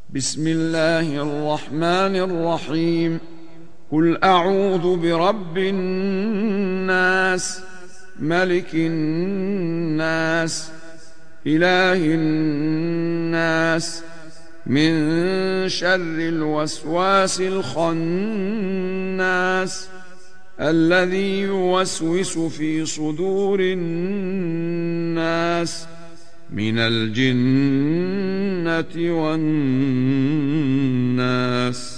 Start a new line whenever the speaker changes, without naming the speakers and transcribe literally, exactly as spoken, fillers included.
بسم الله الرحمن الرحيم. قل أعوذ برب الناس، ملك الناس، إله الناس، من شر الوسواس الخناس الذي يوسوس في صدور الناس من الجنة والناس.